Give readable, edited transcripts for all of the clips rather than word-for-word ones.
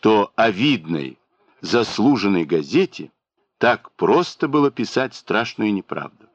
что о видной, заслуженной газете так просто было писать страшную неправду.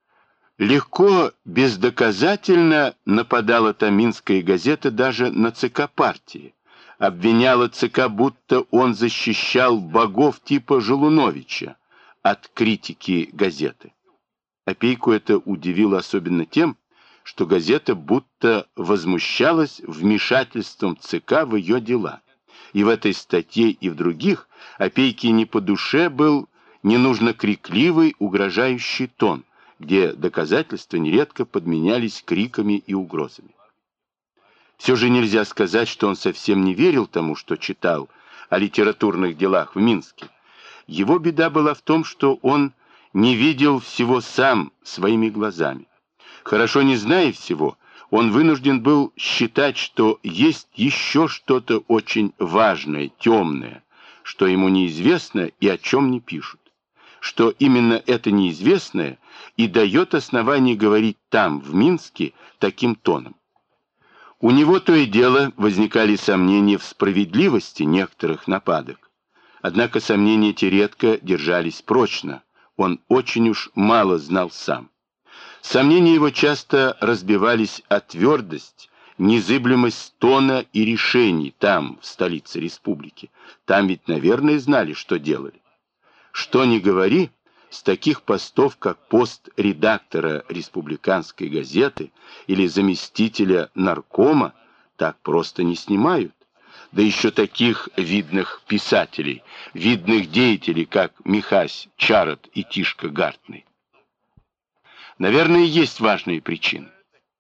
Легко, бездоказательно нападала та Минская газета даже на ЦК партии, обвиняла ЦК, будто он защищал богов типа Желуновича от критики газеты. Опейку это удивило особенно тем, что газета будто возмущалась вмешательством ЦК в ее дела. И в этой статье, и в других Опейке не по душе был ненужно крикливый, угрожающий тон, где доказательства нередко подменялись криками и угрозами. Все же нельзя сказать, что он совсем не верил тому, что читал о литературных делах в Минске. Его беда была в том, что он не видел всего сам своими глазами. Хорошо не зная всего, он вынужден был считать, что есть еще что-то очень важное, темное, что ему неизвестно и о чем не пишут. Что именно это неизвестное и дает основание говорить там, в Минске, таким тоном. У него то и дело возникали сомнения в справедливости некоторых нападок. Однако сомнения эти редко держались прочно. Он очень уж мало знал сам. Сомнения его часто разбивались о твердость, незыблемость тона и решений там, в столице республики. Там ведь, наверное, знали, что делали. Что ни говори, с таких постов, как пост редактора республиканской газеты или заместителя наркома, так просто не снимают. Да еще таких видных писателей, видных деятелей, как Михась Чарот и Тишка Гартный. Наверное, есть важные причины.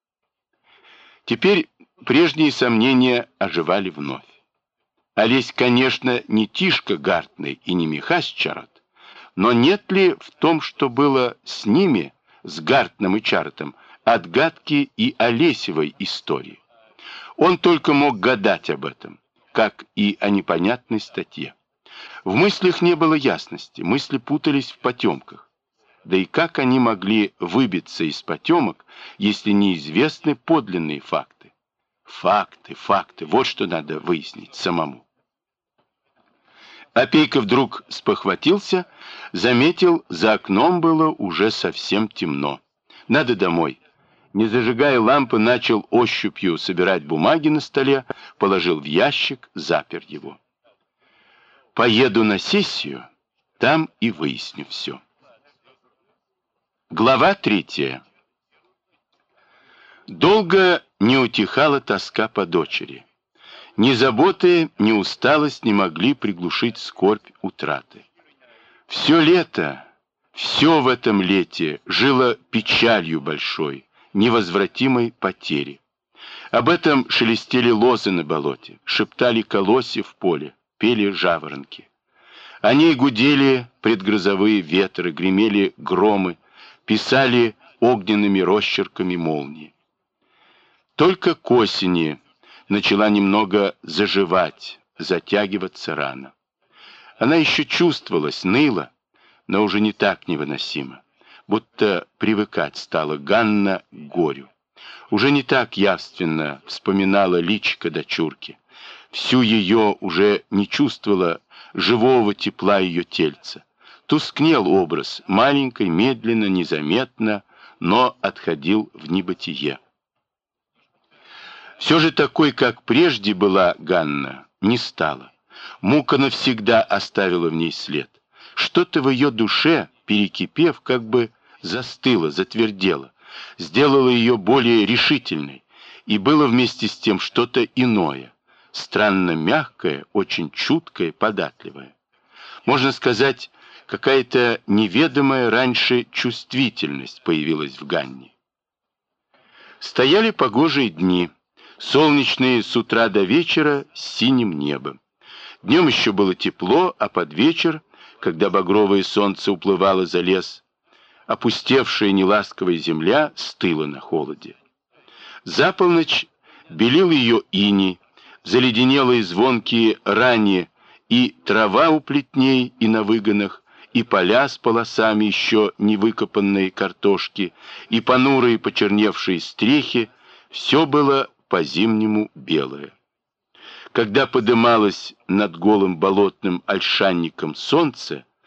Теперь прежние сомнения оживали вновь. Олесь, конечно, не Тишка Гартный и не Михась Чарот, но нет ли в том, что было с ними, с Гартным и Чаротом, отгадки и Олесевой истории? Он только мог гадать об этом, как и о непонятной статье. В мыслях не было ясности, мысли путались в потемках. Да и как они могли выбиться из потемок, если неизвестны подлинные факты? Факты, вот что надо выяснить самому. Опейка вдруг спохватился, заметил, за окном было уже совсем темно. Надо домой. Не зажигая лампы, начал ощупью собирать бумаги на столе, положил в ящик, запер его. Поеду на сессию, там и выясню все. Глава 3. Долго не утихала тоска по дочери. Ни заботы, ни усталость не могли приглушить скорбь утраты. Все лето, все в этом лете жило печалью большой, невозвратимой потери. Об этом шелестели лозы на болоте, шептали колосья в поле, пели жаворонки. О ней гудели предгрозовые ветры, гремели громы, писали огненными росчерками молнии. Только к осени начала немного заживать, затягиваться рана. Она еще чувствовалась, ныла, но уже не так невыносимо, будто привыкать стала Ганна к горю. Уже не так явственно вспоминала личико дочурки. Всю ее уже не чувствовала живого тепла ее тельца. Тускнел образ, маленькой, медленно, незаметно, но отходил в небытие. Все же такой, как прежде была Ганна, не стала. Мука навсегда оставила в ней след. Что-то в ее душе, перекипев, как бы застыло, затвердело, сделало ее более решительной, и было вместе с тем что-то иное, странно мягкое, очень чуткое, податливое. Можно сказать, какая-то неведомая раньше чувствительность появилась в Ганне. Стояли погожие дни, солнечные с утра до вечера с синим небом. Днем еще было тепло, а под вечер, когда багровое солнце уплывало за лес, опустевшая неласковая земля стыла на холоде. За полночь белил ее иней, заледенелые звонкие рани, и трава у плетней и на выгонах, и поля с полосами еще не выкопанной картошки, и понурые почерневшие стрехи, все было по-зимнему белое. когда подымалось над голым болотным ольшанником солнце,